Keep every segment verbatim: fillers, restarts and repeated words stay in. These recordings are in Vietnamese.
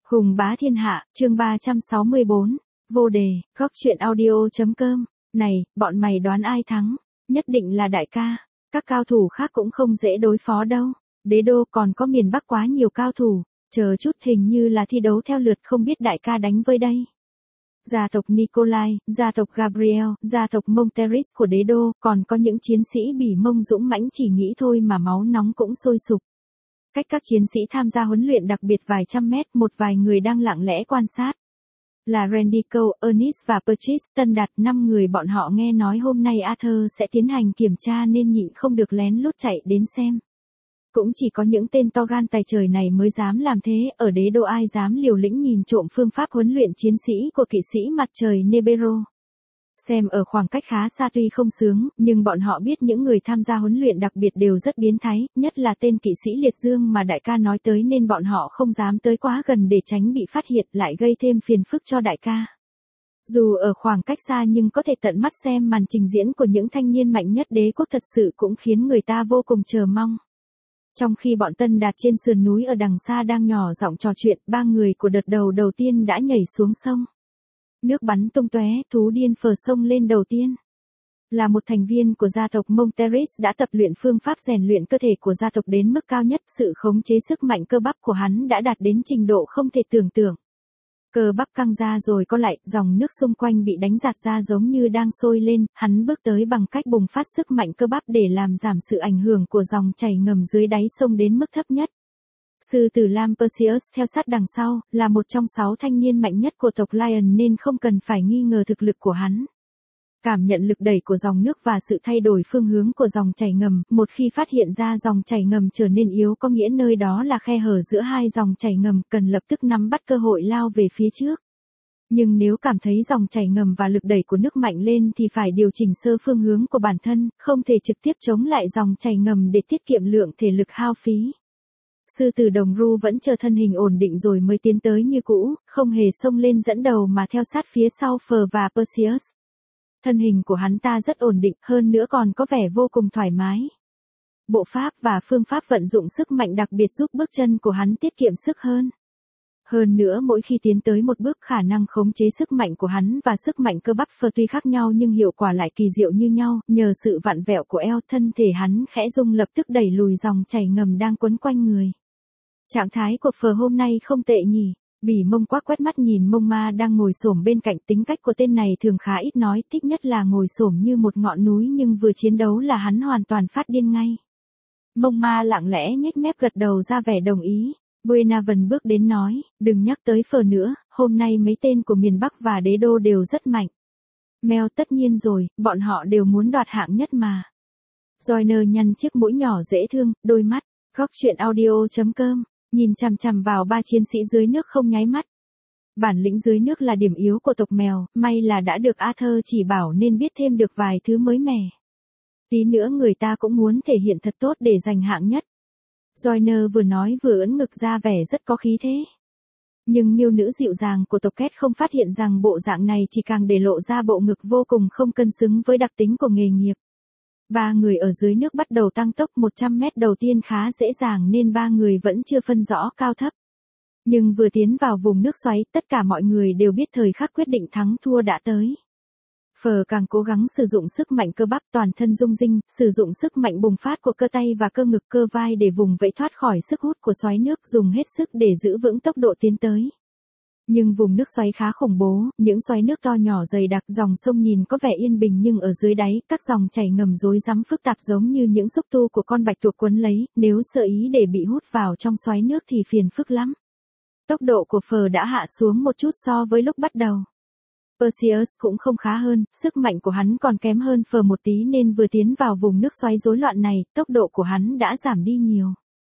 Hùng bá thiên hạ, chương ba trăm sáu mươi bốn, vô đề, góc truyện audio.com, này, bọn mày đoán ai thắng? Nhất định là đại ca, các cao thủ khác cũng không dễ đối phó đâu, đế đô còn có miền Bắc quá nhiều cao thủ, chờ chút hình như là thi đấu theo lượt không biết đại ca đánh với đây. Gia tộc Nikolai, gia tộc Gabriel, gia tộc Monteris của đế đô, còn có những chiến sĩ bỉ mông dũng mãnh chỉ nghĩ thôi mà máu nóng cũng sôi sục. Cách các chiến sĩ tham gia huấn luyện đặc biệt vài trăm mét, một vài người đang lặng lẽ quan sát. Là Randy Cole, Ernest và Purchase, Tân Đạt, năm người bọn họ nghe nói hôm nay Arthur sẽ tiến hành kiểm tra nên nhịn không được lén lút chạy đến xem. Cũng chỉ có những tên to gan tài trời này mới dám làm thế, ở đế đô ai dám liều lĩnh nhìn trộm phương pháp huấn luyện chiến sĩ của kỵ sĩ mặt trời Nebero. Xem ở khoảng cách khá xa tuy không sướng, nhưng bọn họ biết những người tham gia huấn luyện đặc biệt đều rất biến thái, nhất là tên kỵ sĩ liệt dương mà đại ca nói tới nên bọn họ không dám tới quá gần để tránh bị phát hiện lại gây thêm phiền phức cho đại ca. Dù ở khoảng cách xa nhưng có thể tận mắt xem màn trình diễn của những thanh niên mạnh nhất đế quốc thật sự cũng khiến người ta vô cùng chờ mong. Trong khi bọn Tân Đạt trên sườn núi ở đằng xa đang nhỏ giọng trò chuyện, ba người của đợt đầu đầu tiên đã nhảy xuống sông. Nước bắn tung tóe, thú điên phờ sông lên đầu tiên. Là một thành viên của gia tộc Monteris đã tập luyện phương pháp rèn luyện cơ thể của gia tộc đến mức cao nhất, sự khống chế sức mạnh cơ bắp của hắn đã đạt đến trình độ không thể tưởng tượng. Cơ bắp căng ra rồi co lại, dòng nước xung quanh bị đánh giạt ra giống như đang sôi lên, hắn bước tới bằng cách bùng phát sức mạnh cơ bắp để làm giảm sự ảnh hưởng của dòng chảy ngầm dưới đáy sông đến mức thấp nhất. Sư tử Lam Perseus theo sát đằng sau, là một trong sáu thanh niên mạnh nhất của tộc Lion nên không cần phải nghi ngờ thực lực của hắn. Cảm nhận lực đẩy của dòng nước và sự thay đổi phương hướng của dòng chảy ngầm, một khi phát hiện ra dòng chảy ngầm trở nên yếu có nghĩa nơi đó là khe hở giữa hai dòng chảy ngầm, cần lập tức nắm bắt cơ hội lao về phía trước. Nhưng nếu cảm thấy dòng chảy ngầm và lực đẩy của nước mạnh lên thì phải điều chỉnh sơ phương hướng của bản thân, không thể trực tiếp chống lại dòng chảy ngầm để tiết kiệm lượng thể lực hao phí. Sư tử đồng ru vẫn chờ thân hình ổn định rồi mới tiến tới như cũ, không hề xông lên dẫn đầu mà theo sát phía sau Phờ và Perseus. Thân hình của hắn ta rất ổn định, hơn nữa còn có vẻ vô cùng thoải mái. Bộ pháp và phương pháp vận dụng sức mạnh đặc biệt giúp bước chân của hắn tiết kiệm sức hơn. Hơn nữa mỗi khi tiến tới một bước khả năng khống chế sức mạnh của hắn và sức mạnh cơ bắp Phờ tuy khác nhau nhưng hiệu quả lại kỳ diệu như nhau, nhờ sự vặn vẹo của eo thân thể hắn khẽ rung lập tức đẩy lùi dòng chảy ngầm đang quấn quanh người. Trạng thái của Phờ hôm nay không tệ nhỉ. Bỉ mông quắc quét mắt nhìn mông ma đang ngồi xổm bên cạnh, tính cách của tên này thường khá ít nói, thích nhất là ngồi xổm như một ngọn núi nhưng vừa chiến đấu là hắn hoàn toàn phát điên ngay. Mông ma lặng lẽ nhếch mép gật đầu ra vẻ đồng ý. Buenaven bước đến nói, đừng nhắc tới Phờ nữa, hôm nay mấy tên của miền Bắc và đế đô đều rất mạnh. Mèo tất nhiên rồi, bọn họ đều muốn đoạt hạng nhất mà. Joyner nhăn chiếc mũi nhỏ dễ thương, đôi mắt, góc truyện audio.com. Nhìn chằm chằm vào ba chiến sĩ dưới nước không nháy mắt. Bản lĩnh dưới nước là điểm yếu của tộc mèo, may là đã được Arthur chỉ bảo nên biết thêm được vài thứ mới mẻ. Tí nữa người ta cũng muốn thể hiện thật tốt để giành hạng nhất. Joyner vừa nói vừa ưỡn ngực ra vẻ rất có khí thế. Nhưng miêu nữ dịu dàng của tộc Két không phát hiện rằng bộ dạng này chỉ càng để lộ ra bộ ngực vô cùng không cân xứng với đặc tính của nghề nghiệp. Ba người ở dưới nước bắt đầu tăng tốc, một trăm mét đầu tiên khá dễ dàng nên ba người vẫn chưa phân rõ cao thấp. Nhưng vừa tiến vào vùng nước xoáy, tất cả mọi người đều biết thời khắc quyết định thắng thua đã tới. Phờ càng cố gắng sử dụng sức mạnh cơ bắp toàn thân rung rinh, sử dụng sức mạnh bùng phát của cơ tay và cơ ngực cơ vai để vùng vẫy thoát khỏi sức hút của xoáy nước, dùng hết sức để giữ vững tốc độ tiến tới. Nhưng vùng nước xoáy khá khủng bố, những xoáy nước to nhỏ dày đặc, dòng sông nhìn có vẻ yên bình nhưng ở dưới đáy, các dòng chảy ngầm rối rắm phức tạp giống như những xúc tu của con bạch tuộc quấn lấy, nếu sơ ý để bị hút vào trong xoáy nước thì phiền phức lắm. Tốc độ của Phờ đã hạ xuống một chút so với lúc bắt đầu. Perseus cũng không khá hơn, sức mạnh của hắn còn kém hơn Phờ một tí nên vừa tiến vào vùng nước xoáy rối loạn này, tốc độ của hắn đã giảm đi nhiều.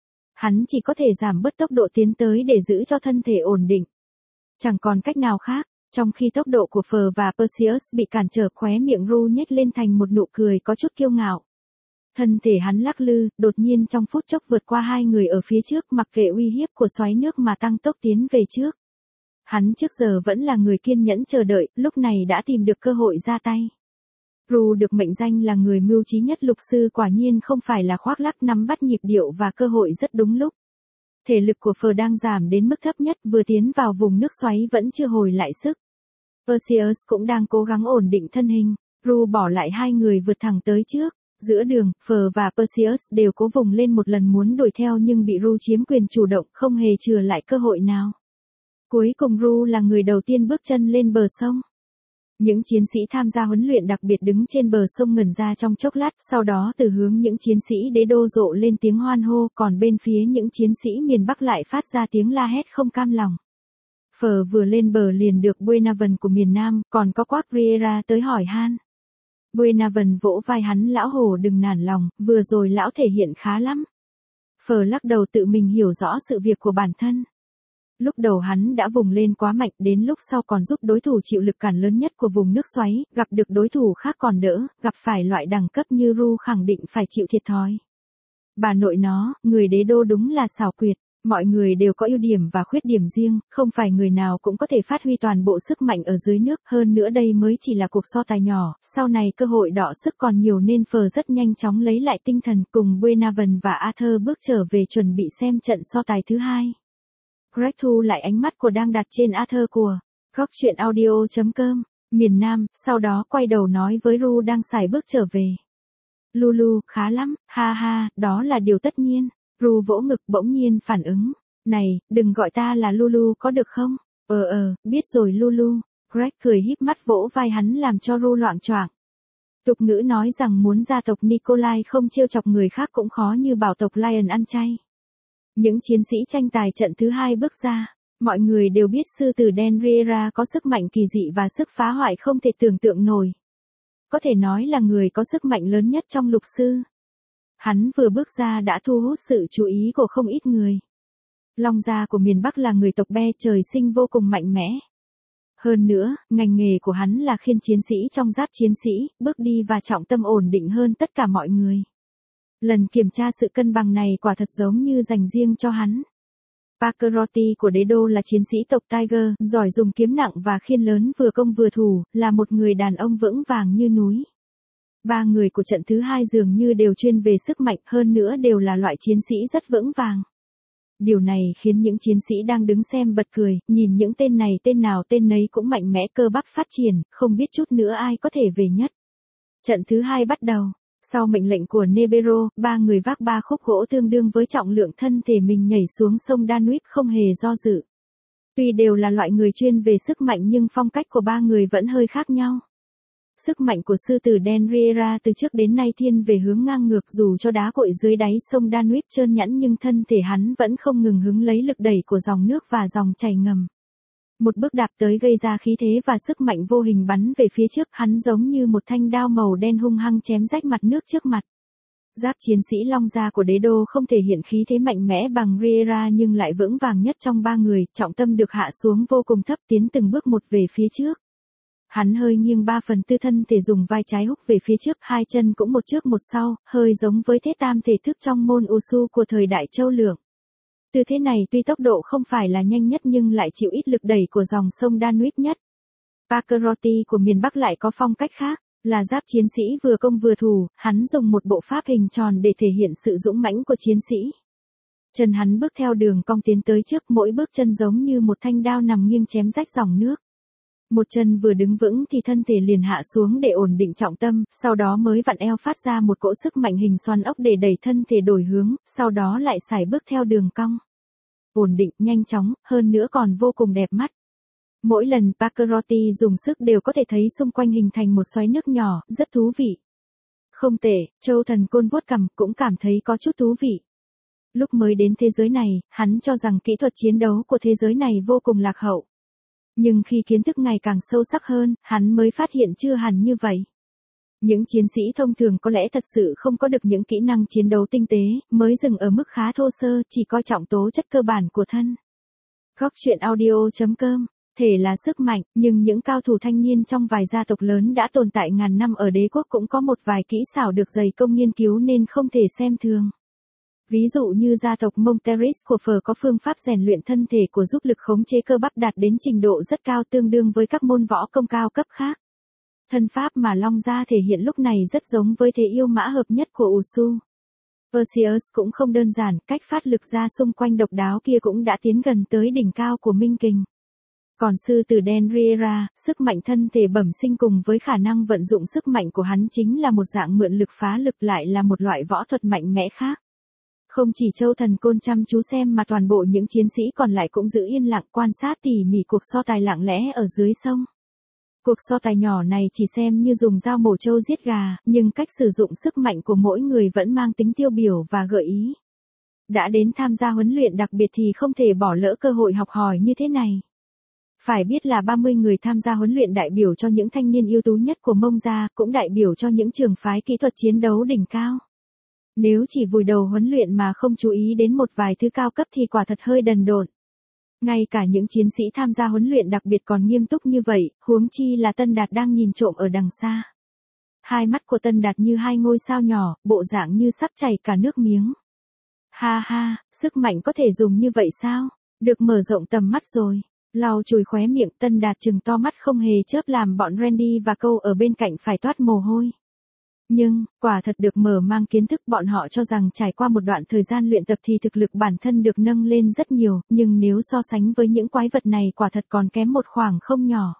Hắn chỉ có thể giảm bớt tốc độ tiến tới để giữ cho thân thể ổn định. Chẳng còn cách nào khác, trong khi tốc độ của Phờ và Perseus bị cản trở, khóe miệng Ru nhếch lên thành một nụ cười có chút kiêu ngạo. Thân thể hắn lắc lư, đột nhiên trong phút chốc vượt qua hai người ở phía trước, mặc kệ uy hiếp của xoáy nước mà tăng tốc tiến về trước. Hắn trước giờ vẫn là người kiên nhẫn chờ đợi, lúc này đã tìm được cơ hội ra tay. Ru được mệnh danh là người mưu trí nhất lục sư, quả nhiên không phải là khoác lác, nắm bắt nhịp điệu và cơ hội rất đúng lúc. Thể lực của Phờ đang giảm đến mức thấp nhất, vừa tiến vào vùng nước xoáy vẫn chưa hồi lại sức. Perseus cũng đang cố gắng ổn định thân hình. Ru bỏ lại hai người vượt thẳng tới trước. Giữa đường, Phờ và Perseus đều cố vùng lên một lần muốn đuổi theo nhưng bị Ru chiếm quyền chủ động, không hề chừa lại cơ hội nào. Cuối cùng Ru là người đầu tiên bước chân lên bờ sông. Những chiến sĩ tham gia huấn luyện đặc biệt đứng trên bờ sông ngẩn ra trong chốc lát, sau đó từ hướng những chiến sĩ đế đô rộ lên tiếng hoan hô, còn bên phía những chiến sĩ miền Bắc lại phát ra tiếng la hét không cam lòng. Phờ vừa lên bờ liền được Buenaven của miền Nam, còn có Quác Riera tới hỏi han. Buenaven vỗ vai hắn, lão hồ đừng nản lòng, vừa rồi lão thể hiện khá lắm. Phờ lắc đầu tự mình hiểu rõ sự việc của bản thân. Lúc đầu hắn đã vùng lên quá mạnh, đến lúc sau còn giúp đối thủ chịu lực cản lớn nhất của vùng nước xoáy, gặp được đối thủ khác còn đỡ, gặp phải loại đẳng cấp như Ru khẳng định phải chịu thiệt thòi. Bà nội nó, người đế đô đúng là xảo quyệt, mọi người đều có ưu điểm và khuyết điểm riêng, không phải người nào cũng có thể phát huy toàn bộ sức mạnh ở dưới nước, hơn nữa đây mới chỉ là cuộc so tài nhỏ, sau này cơ hội đọ sức còn nhiều nên Phờ rất nhanh chóng lấy lại tinh thần cùng Buenaven và Arthur bước trở về chuẩn bị xem trận so tài thứ hai. Greg thu lại ánh mắt của đang đặt trên Arthur của góc truyện audio chấm com, miền Nam, sau đó quay đầu nói với Ru đang sải bước trở về. Lulu, khá lắm, ha ha, đó là điều tất nhiên. Ru vỗ ngực bỗng nhiên phản ứng. Này, đừng gọi ta là Lulu có được không? Ờ ờ, biết rồi Lulu. Greg cười híp mắt vỗ vai hắn làm cho Ru loạng choạng. Tục ngữ nói rằng muốn gia tộc Nikolai không trêu chọc người khác cũng khó như bảo tộc Lion ăn chay. Những chiến sĩ tranh tài trận thứ hai bước ra, mọi người đều biết sư tử đen Riera có sức mạnh kỳ dị và sức phá hoại không thể tưởng tượng nổi. Có thể nói là người có sức mạnh lớn nhất trong lục sư. Hắn vừa bước ra đã thu hút sự chú ý của không ít người. Long gia của miền Bắc là người tộc Be trời sinh vô cùng mạnh mẽ. Hơn nữa, ngành nghề của hắn là khiên chiến sĩ trong giáp chiến sĩ, bước đi và trọng tâm ổn định hơn tất cả mọi người. Lần kiểm tra sự cân bằng này quả thật giống như dành riêng cho hắn. Packerotti của đế đô là chiến sĩ tộc Tiger, giỏi dùng kiếm nặng và khiên lớn vừa công vừa thủ, là một người đàn ông vững vàng như núi. Ba người của trận thứ hai dường như đều chuyên về sức mạnh, hơn nữa đều là loại chiến sĩ rất vững vàng. Điều này khiến những chiến sĩ đang đứng xem bật cười, nhìn những tên này tên nào tên nấy cũng mạnh mẽ cơ bắp phát triển, không biết chút nữa ai có thể về nhất. Trận thứ hai bắt đầu. Sau mệnh lệnh của Nebero, ba người vác ba khúc gỗ tương đương với trọng lượng thân thể mình nhảy xuống sông Danube không hề do dự. Tuy đều là loại người chuyên về sức mạnh nhưng phong cách của ba người vẫn hơi khác nhau. Sức mạnh của sư tử đen Riera từ trước đến nay thiên về hướng ngang ngược, dù cho đá cội dưới đáy sông Danube trơn nhẵn nhưng thân thể hắn vẫn không ngừng hứng lấy lực đẩy của dòng nước và dòng chảy ngầm. Một bước đạp tới gây ra khí thế và sức mạnh vô hình bắn về phía trước, hắn giống như một thanh đao màu đen hung hăng chém rách mặt nước trước mặt. Giáp chiến sĩ Long gia của đế đô không thể hiện khí thế mạnh mẽ bằng Riera nhưng lại vững vàng nhất trong ba người, trọng tâm được hạ xuống vô cùng thấp, tiến từng bước một về phía trước. Hắn hơi nghiêng ba phần tư thân thể, dùng vai trái húc về phía trước, hai chân cũng một trước một sau, hơi giống với thế tam thể thức trong môn Wushu của thời đại Châu Lượng. Tư thế này tuy tốc độ không phải là nhanh nhất nhưng lại chịu ít lực đẩy của dòng sông Danube nhất. Packerotti của miền Bắc lại có phong cách khác, là giáp chiến sĩ vừa công vừa thủ, hắn dùng một bộ pháp hình tròn để thể hiện sự dũng mãnh của chiến sĩ. Chân hắn bước theo đường cong tiến tới trước, mỗi bước chân giống như một thanh đao nằm nghiêng chém rách dòng nước. Một chân vừa đứng vững thì thân thể liền hạ xuống để ổn định trọng tâm, sau đó mới vặn eo phát ra một cỗ sức mạnh hình xoắn ốc để đẩy thân thể đổi hướng, sau đó lại sải bước theo đường cong. Ổn định, nhanh chóng, hơn nữa còn vô cùng đẹp mắt. Mỗi lần Packerotti dùng sức đều có thể thấy xung quanh hình thành một xoáy nước nhỏ, rất thú vị. Không tệ, Châu Thần Côn vuốt cằm cũng cảm thấy có chút thú vị. Lúc mới đến thế giới này, hắn cho rằng kỹ thuật chiến đấu của thế giới này vô cùng lạc hậu. Nhưng khi kiến thức ngày càng sâu sắc hơn, hắn mới phát hiện chưa hẳn như vậy. Những chiến sĩ thông thường có lẽ thật sự không có được những kỹ năng chiến đấu tinh tế, mới dừng ở mức khá thô sơ, chỉ coi trọng tố chất cơ bản của thân. Góc truyện audio chấm com, thể là sức mạnh, nhưng những cao thủ thanh niên trong vài gia tộc lớn đã tồn tại ngàn năm ở đế quốc cũng có một vài kỹ xảo được dày công nghiên cứu nên không thể xem thường. Ví dụ như gia tộc Monteris của Phờ có phương pháp rèn luyện thân thể của giúp lực khống chế cơ bắp đạt đến trình độ rất cao, tương đương với các môn võ công cao cấp khác. Thân pháp mà Long gia thể hiện lúc này rất giống với thế yêu mã hợp nhất của Wushu. Perseus cũng không đơn giản, cách phát lực ra xung quanh độc đáo kia cũng đã tiến gần tới đỉnh cao của minh kình. Còn sư tử đen Riera, sức mạnh thân thể bẩm sinh cùng với khả năng vận dụng sức mạnh của hắn chính là một dạng mượn lực phá lực, lại là một loại võ thuật mạnh mẽ khác. Không chỉ Châu Thần Côn chăm chú xem mà toàn bộ những chiến sĩ còn lại cũng giữ yên lặng quan sát tỉ mỉ cuộc so tài lặng lẽ ở dưới sông. Cuộc so tài nhỏ này chỉ xem như dùng dao mổ trâu giết gà, nhưng cách sử dụng sức mạnh của mỗi người vẫn mang tính tiêu biểu và gợi ý. Đã đến tham gia huấn luyện đặc biệt thì không thể bỏ lỡ cơ hội học hỏi như thế này. Phải biết là ba mươi người tham gia huấn luyện đại biểu cho những thanh niên ưu tú nhất của Mông gia, cũng đại biểu cho những trường phái kỹ thuật chiến đấu đỉnh cao. Nếu chỉ vùi đầu huấn luyện mà không chú ý đến một vài thứ cao cấp thì quả thật hơi đần độn. Ngay cả những chiến sĩ tham gia huấn luyện đặc biệt còn nghiêm túc như vậy, huống chi là Tân Đạt đang nhìn trộm ở đằng xa. Hai mắt của Tân Đạt như hai ngôi sao nhỏ, bộ dạng như sắp chảy cả nước miếng. Ha ha, sức mạnh có thể dùng như vậy sao? Được mở rộng tầm mắt rồi. Lau chùi khóe miệng, Tân Đạt trừng to mắt không hề chớp làm bọn Randy và Cole ở bên cạnh phải toát mồ hôi. Nhưng, quả thật được mở mang kiến thức, bọn họ cho rằng trải qua một đoạn thời gian luyện tập thì thực lực bản thân được nâng lên rất nhiều, nhưng nếu so sánh với những quái vật này quả thật còn kém một khoảng không nhỏ.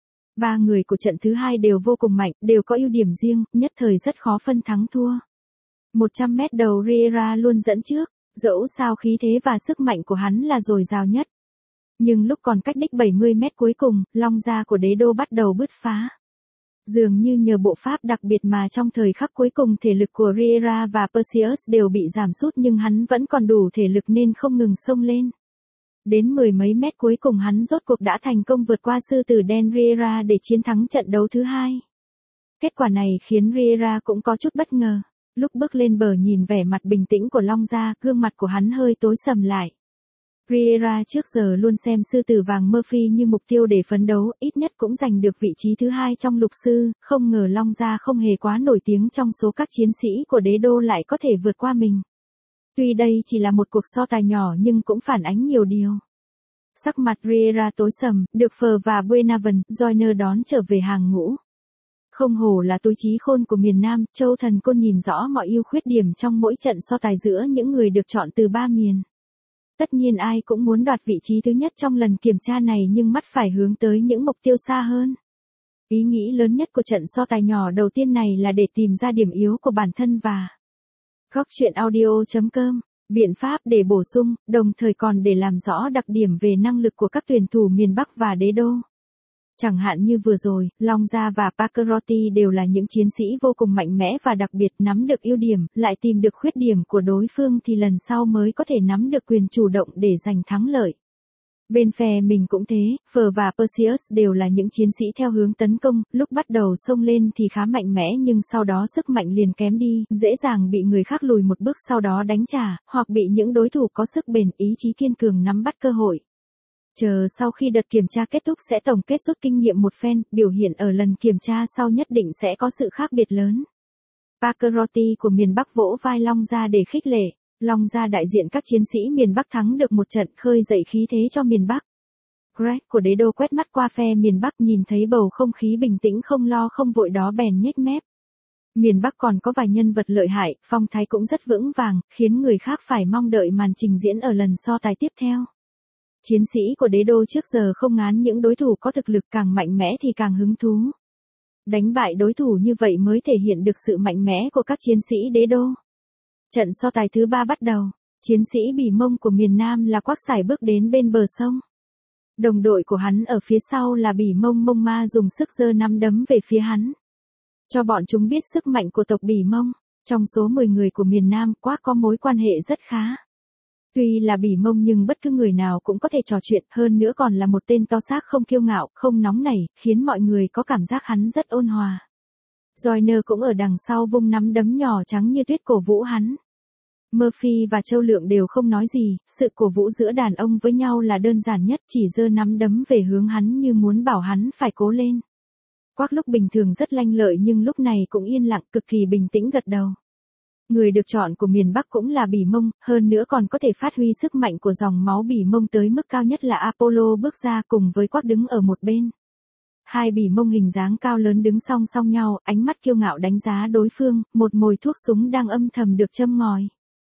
Ba người của trận thứ hai đều vô cùng mạnh, đều có ưu điểm riêng, nhất thời rất khó phân thắng thua. một trăm mét đầu Riera luôn dẫn trước, dẫu sao khí thế và sức mạnh của hắn là dồi dào nhất. Nhưng lúc còn cách đích bảy mươi mét cuối cùng, long da của đế đô bắt đầu bứt phá. Dường như nhờ bộ pháp đặc biệt mà trong thời khắc cuối cùng thể lực của Riera và Perseus đều bị giảm sút, nhưng hắn vẫn còn đủ thể lực nên không ngừng xông lên. Đến mười mấy mét cuối cùng hắn rốt cuộc đã thành công vượt qua sư tử đen Riera để chiến thắng trận đấu thứ hai. Kết quả này khiến Riera cũng có chút bất ngờ. Lúc bước lên bờ nhìn vẻ mặt bình tĩnh của long da, gương mặt của hắn hơi tối sầm lại. Riera trước giờ luôn xem sư tử vàng Murphy như mục tiêu để phấn đấu, ít nhất cũng giành được vị trí thứ hai trong lục sư, không ngờ long da không hề quá nổi tiếng trong số các chiến sĩ của đế đô lại có thể vượt qua mình. Tuy đây chỉ là một cuộc so tài nhỏ nhưng cũng phản ánh nhiều điều. Sắc mặt Riera tối sầm, được Phờ và Buenaven, Joyner đón trở về hàng ngũ. Không hổ là túi trí khôn của miền Nam, Châu Thần Côn nhìn rõ mọi ưu khuyết điểm trong mỗi trận so tài giữa những người được chọn từ ba miền. Tất nhiên ai cũng muốn đoạt vị trí thứ nhất trong lần kiểm tra này, nhưng mắt phải hướng tới những mục tiêu xa hơn. Ý nghĩ lớn nhất của trận so tài nhỏ đầu tiên này là để tìm ra điểm yếu của bản thân và góc truyện audio chấm com, biện pháp để bổ sung, đồng thời còn để làm rõ đặc điểm về năng lực của các tuyển thủ miền Bắc và đế đô. Chẳng hạn như vừa rồi, Long Gia và Pacchiarotti đều là những chiến sĩ vô cùng mạnh mẽ và đặc biệt, nắm được ưu điểm, lại tìm được khuyết điểm của đối phương thì lần sau mới có thể nắm được quyền chủ động để giành thắng lợi. Bên phe mình cũng thế, Phờ và Perseus đều là những chiến sĩ theo hướng tấn công, lúc bắt đầu xông lên thì khá mạnh mẽ nhưng sau đó sức mạnh liền kém đi, dễ dàng bị người khác lùi một bước sau đó đánh trả, hoặc bị những đối thủ có sức bền, ý chí kiên cường nắm bắt cơ hội. Chờ sau khi đợt kiểm tra kết thúc sẽ tổng kết rút kinh nghiệm một phen, biểu hiện ở lần kiểm tra sau nhất định sẽ có sự khác biệt lớn. Pacchiarotti của miền Bắc vỗ vai Long Gia để khích lệ. Long Gia đại diện các chiến sĩ miền Bắc thắng được một trận, khơi dậy khí thế cho miền Bắc. Greg của đế đô quét mắt qua phe miền Bắc, nhìn thấy bầu không khí bình tĩnh không lo không vội đó bèn nhếch mép. Miền Bắc còn có vài nhân vật lợi hại, phong thái cũng rất vững vàng, khiến người khác phải mong đợi màn trình diễn ở lần so tài tiếp theo. Chiến sĩ của đế đô trước giờ không ngán những đối thủ có thực lực, càng mạnh mẽ thì càng hứng thú. Đánh bại đối thủ như vậy mới thể hiện được sự mạnh mẽ của các chiến sĩ đế đô. Trận so tài thứ ba bắt đầu, chiến sĩ Bỉ Mông của miền Nam là Quác Sải bước đến bên bờ sông. Đồng đội của hắn ở phía sau là Bỉ Mông Mông Ma dùng sức giơ nắm đấm về phía hắn. Cho bọn chúng biết sức mạnh của tộc Bỉ Mông, trong số mười người của miền Nam, Quác có mối quan hệ rất khá. Tuy là Bỉ Mông nhưng bất cứ người nào cũng có thể trò chuyện, hơn nữa còn là một tên to xác không kiêu ngạo, không nóng nảy, khiến mọi người có cảm giác hắn rất ôn hòa. Joyner cũng ở đằng sau vung nắm đấm nhỏ trắng như tuyết cổ vũ hắn. Murphy và Châu Lượng đều không nói gì, sự cổ vũ giữa đàn ông với nhau là đơn giản nhất, chỉ giơ nắm đấm về hướng hắn như muốn bảo hắn phải cố lên. Quác lúc bình thường rất lanh lợi nhưng lúc này cũng yên lặng, cực kỳ bình tĩnh gật đầu. Người được chọn của miền Bắc cũng là Bỉ Mông, hơn nữa còn có thể phát huy sức mạnh của dòng máu Bỉ Mông tới mức cao nhất là Apollo bước ra cùng với Quác đứng ở một bên. Hai Bỉ Mông hình dáng cao lớn đứng song song nhau, ánh mắt kiêu ngạo đánh giá đối phương, một mồi thuốc súng đang âm thầm được châm ngòi.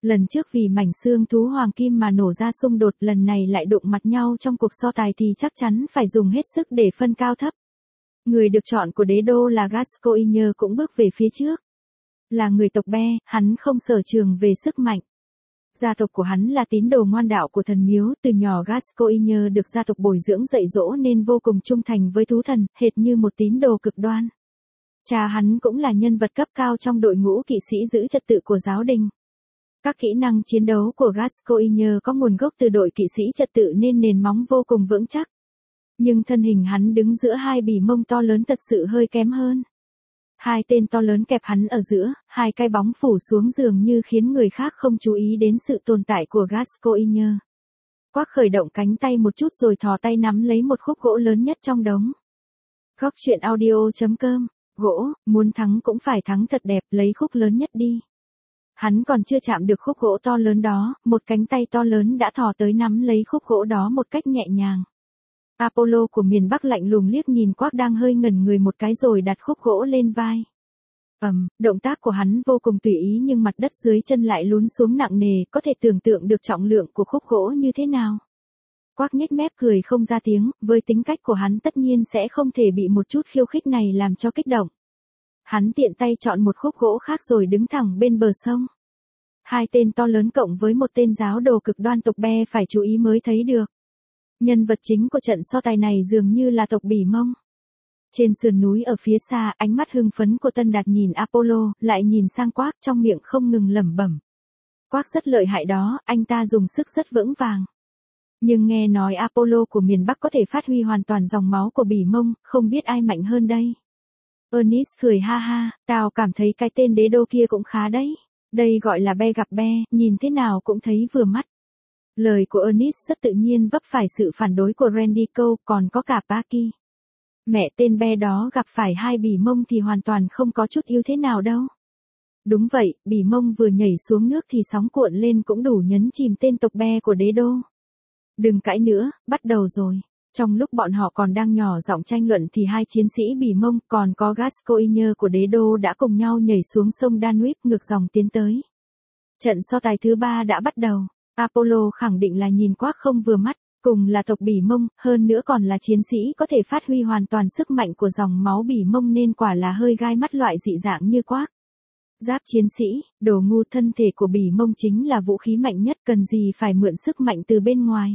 Lần trước vì mảnh xương thú hoàng kim mà nổ ra xung đột, lần này lại đụng mặt nhau trong cuộc so tài thì chắc chắn phải dùng hết sức để phân cao thấp. Người được chọn của đế đô là Gascoigne cũng bước về phía trước. Là người tộc Be, hắn không sở trường về sức mạnh. Gia tộc của hắn là tín đồ ngoan đạo của thần miếu, từ nhỏ Gascoigne được gia tộc bồi dưỡng dạy dỗ nên vô cùng trung thành với thú thần, hệt như một tín đồ cực đoan. Cha hắn cũng là nhân vật cấp cao trong đội ngũ kỵ sĩ giữ trật tự của giáo đình. Các kỹ năng chiến đấu của Gascoigne có nguồn gốc từ đội kỵ sĩ trật tự nên nền móng vô cùng vững chắc. Nhưng thân hình hắn đứng giữa hai bỉ mông to lớn thật sự hơi kém hơn. Hai tên to lớn kẹp hắn ở giữa, hai cái bóng phủ xuống dường như khiến người khác không chú ý đến sự tồn tại của Gascoigne. Quác khởi động cánh tay một chút rồi thò tay nắm lấy một khúc gỗ lớn nhất trong đống. Góc truyện audio chấm com, gỗ, muốn thắng cũng phải thắng thật đẹp, lấy khúc lớn nhất đi. Hắn còn chưa chạm được khúc gỗ to lớn đó, một cánh tay to lớn đã thò tới nắm lấy khúc gỗ đó một cách nhẹ nhàng. Apollo của miền Bắc lạnh lùng liếc nhìn Quác đang hơi ngẩn người một cái rồi đặt khúc gỗ lên vai. Ầm, um, động tác của hắn vô cùng tùy ý nhưng mặt đất dưới chân lại lún xuống nặng nề, có thể tưởng tượng được trọng lượng của khúc gỗ như thế nào. Quác nhếch mép cười không ra tiếng, với tính cách của hắn tất nhiên sẽ không thể bị một chút khiêu khích này làm cho kích động. Hắn tiện tay chọn một khúc gỗ khác rồi đứng thẳng bên bờ sông. Hai tên to lớn cộng với một tên giáo đồ cực đoan tộc Be phải chú ý mới thấy được. Nhân vật chính của trận so tài này dường như là tộc Bỉ Mông. Trên sườn núi ở phía xa, ánh mắt hưng phấn của Tân Đạt nhìn Apollo, lại nhìn sang Quác, trong miệng không ngừng lẩm bẩm. Quác rất lợi hại đó, anh ta dùng sức rất vững vàng. Nhưng nghe nói Apollo của miền Bắc có thể phát huy hoàn toàn dòng máu của Bỉ Mông, không biết ai mạnh hơn đây. Ernest cười ha ha, tao cảm thấy cái tên đế đô kia cũng khá đấy. Đây gọi là Be gặp Be, nhìn thế nào cũng thấy vừa mắt. Lời của Ernest rất tự nhiên vấp phải sự phản đối của Randy Cole, còn có cả Paki. Mẹ tên Be đó gặp phải hai Bỉ Mông thì hoàn toàn không có chút ưu thế nào đâu. Đúng vậy, Bỉ Mông vừa nhảy xuống nước thì sóng cuộn lên cũng đủ nhấn chìm tên tộc Be của đế đô. Đừng cãi nữa, bắt đầu rồi. Trong lúc bọn họ còn đang nhỏ giọng tranh luận thì hai chiến sĩ Bỉ Mông còn có Gascoigne của đế đô đã cùng nhau nhảy xuống sông Danube ngược dòng tiến tới. Trận so tài thứ ba đã bắt đầu. Apollo khẳng định là nhìn Quác không vừa mắt, cùng là tộc Bỉ Mông, hơn nữa còn là chiến sĩ có thể phát huy hoàn toàn sức mạnh của dòng máu Bỉ Mông nên quả là hơi gai mắt loại dị dạng như Quác. Giáp chiến sĩ, đồ ngu, thân thể của Bỉ Mông chính là vũ khí mạnh nhất, cần gì phải mượn sức mạnh từ bên ngoài.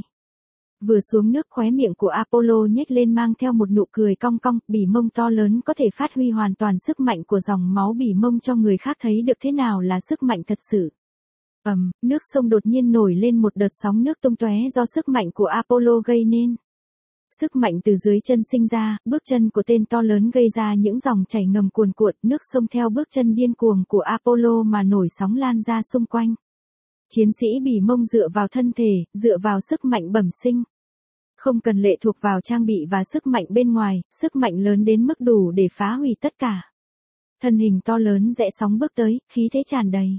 Vừa xuống nước khóe miệng của Apollo nhếch lên mang theo một nụ cười cong cong, Bỉ Mông to lớn có thể phát huy hoàn toàn sức mạnh của dòng máu Bỉ Mông cho người khác thấy được thế nào là sức mạnh thật sự. Ầm, um, nước sông đột nhiên nổi lên một đợt sóng nước tung tóe do sức mạnh của Apollo gây nên. Sức mạnh từ dưới chân sinh ra, bước chân của tên to lớn gây ra những dòng chảy ngầm cuồn cuộn, nước sông theo bước chân điên cuồng của Apollo mà nổi sóng lan ra xung quanh. Chiến sĩ Bỉ Mông dựa vào thân thể, dựa vào sức mạnh bẩm sinh. Không cần lệ thuộc vào trang bị và sức mạnh bên ngoài, sức mạnh lớn đến mức đủ để phá hủy tất cả. Thân hình to lớn rẽ sóng bước tới, khí thế tràn đầy.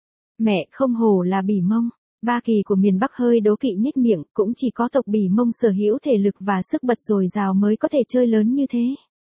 Mẹ, không hổ là Bỉ Mông. Ba Kỳ của miền Bắc hơi đố kỵ nhếch miệng, cũng chỉ có tộc Bỉ Mông sở hữu thể lực và sức bật dồi dào mới có thể chơi lớn như thế.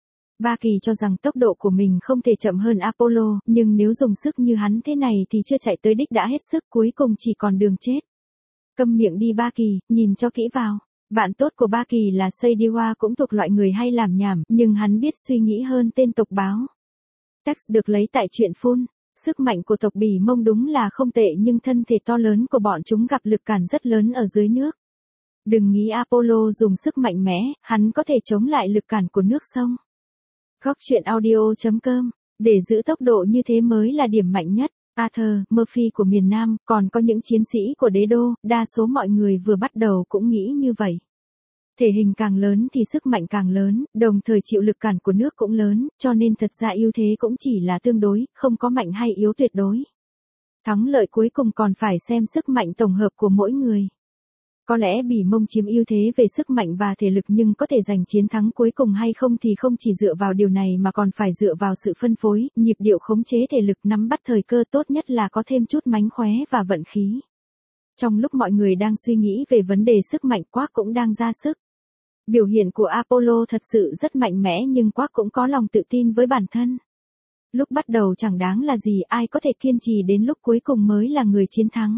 Ba Kỳ cho rằng tốc độ của mình không thể chậm hơn Apollo, nhưng nếu dùng sức như hắn thế này thì chưa chạy tới đích đã hết sức, cuối cùng chỉ còn đường chết. Câm miệng đi Ba Kỳ, nhìn cho kỹ vào. Bạn tốt của Ba Kỳ là Seidiwa cũng thuộc loại người hay làm nhảm, nhưng hắn biết suy nghĩ hơn tên tộc báo. Text được lấy tại truyện Phun. Sức mạnh của tộc Bỉ Mông đúng là không tệ nhưng thân thể to lớn của bọn chúng gặp lực cản rất lớn ở dưới nước. Đừng nghĩ Apollo dùng sức mạnh mẽ, hắn có thể chống lại lực cản của nước sông. Góc truyện audio chấm com, để giữ tốc độ như thế mới là điểm mạnh nhất. Arthur, Murphy của miền Nam, còn có những chiến sĩ của đế đô, đa số mọi người vừa bắt đầu cũng nghĩ như vậy. Thể hình càng lớn thì sức mạnh càng lớn, đồng thời chịu lực cản của nước cũng lớn, cho nên thật ra ưu thế cũng chỉ là tương đối, không có mạnh hay yếu tuyệt đối. Thắng lợi cuối cùng còn phải xem sức mạnh tổng hợp của mỗi người. Có lẽ Bỉ Mông chiếm ưu thế về sức mạnh và thể lực nhưng có thể giành chiến thắng cuối cùng hay không thì không chỉ dựa vào điều này mà còn phải dựa vào sự phân phối, nhịp điệu khống chế thể lực, nắm bắt thời cơ, tốt nhất là có thêm chút mánh khóe và vận khí. Trong lúc mọi người đang suy nghĩ về vấn đề sức mạnh, Quác cũng đang ra sức. Biểu hiện của Apollo thật sự rất mạnh mẽ nhưng Quác cũng có lòng tự tin với bản thân. Lúc bắt đầu chẳng đáng là gì, ai có thể kiên trì đến lúc cuối cùng mới là người chiến thắng.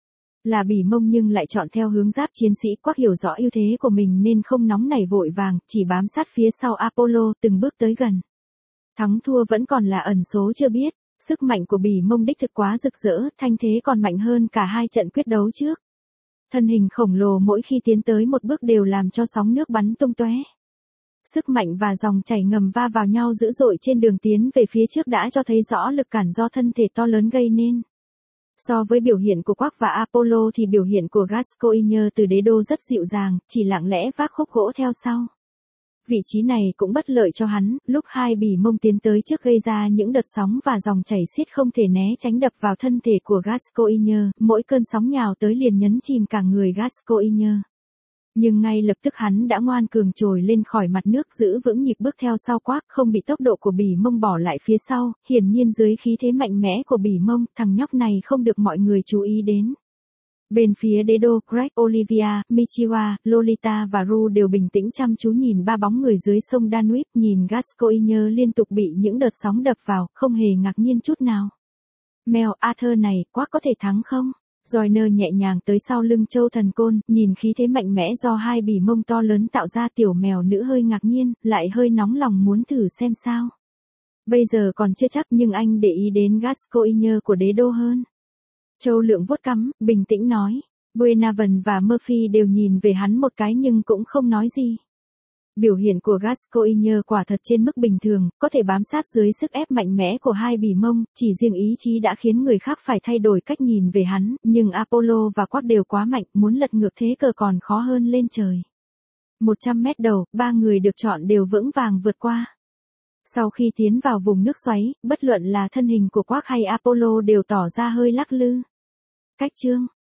Là Bỉ Mông nhưng lại chọn theo hướng giáp chiến sĩ, Quắc hiểu rõ ưu thế của mình nên không nóng nảy vội vàng, chỉ bám sát phía sau Apollo từng bước tới gần. Thắng thua vẫn còn là ẩn số chưa biết, sức mạnh của Bỉ Mông đích thực quá rực rỡ, thanh thế còn mạnh hơn cả hai trận quyết đấu trước. Thân hình khổng lồ mỗi khi tiến tới một bước đều làm cho sóng nước bắn tung tóe. Sức mạnh và dòng chảy ngầm va vào nhau dữ dội trên đường tiến về phía trước đã cho thấy rõ lực cản do thân thể to lớn gây nên. So với biểu hiện của Quắc và Apollo thì biểu hiện của Gascoigne từ đế đô rất dịu dàng, chỉ lặng lẽ vác khúc gỗ theo sau. Vị trí này cũng bất lợi cho hắn, lúc hai Bỉ Mông tiến tới trước gây ra những đợt sóng và dòng chảy xiết không thể né tránh đập vào thân thể của Gascoigne, mỗi cơn sóng nhào tới liền nhấn chìm cả người Gascoigne. Nhưng ngay lập tức hắn đã ngoan cường trồi lên khỏi mặt nước, giữ vững nhịp bước theo sau Quắc, không bị tốc độ của Bỉ Mông bỏ lại phía sau, hiển nhiên dưới khí thế mạnh mẽ của Bỉ Mông, thằng nhóc này không được mọi người chú ý đến. Bên phía đế đô, Greg, Olivia, Michiwa, Lolita và Ru đều bình tĩnh chăm chú nhìn ba bóng người dưới sông Danube, nhìn Gascoigne liên tục bị những đợt sóng đập vào, không hề ngạc nhiên chút nào. Mèo Arthur này, Quắc có thể thắng không? Joyner nhẹ nhàng tới sau lưng Châu Thần Côn, nhìn khí thế mạnh mẽ do hai Bỉ Mông to lớn tạo ra, tiểu mèo nữ hơi ngạc nhiên, lại hơi nóng lòng muốn thử xem sao. Bây giờ còn chưa chắc nhưng anh để ý đến Gascoigne của đế đô hơn. Châu Lượng vuốt cằm, bình tĩnh nói. Buenaven và Murphy đều nhìn về hắn một cái nhưng cũng không nói gì. Biểu hiện của Gascoigne quả thật trên mức bình thường, có thể bám sát dưới sức ép mạnh mẽ của hai Bỉ Mông, chỉ riêng ý chí đã khiến người khác phải thay đổi cách nhìn về hắn, nhưng Apollo và Quắc đều quá mạnh, muốn lật ngược thế cờ còn khó hơn lên trời. một trăm mét đầu, ba người được chọn đều vững vàng vượt qua. Sau khi tiến vào vùng nước xoáy, bất luận là thân hình của Quắc hay Apollo đều tỏ ra hơi lắc lư. Cách chương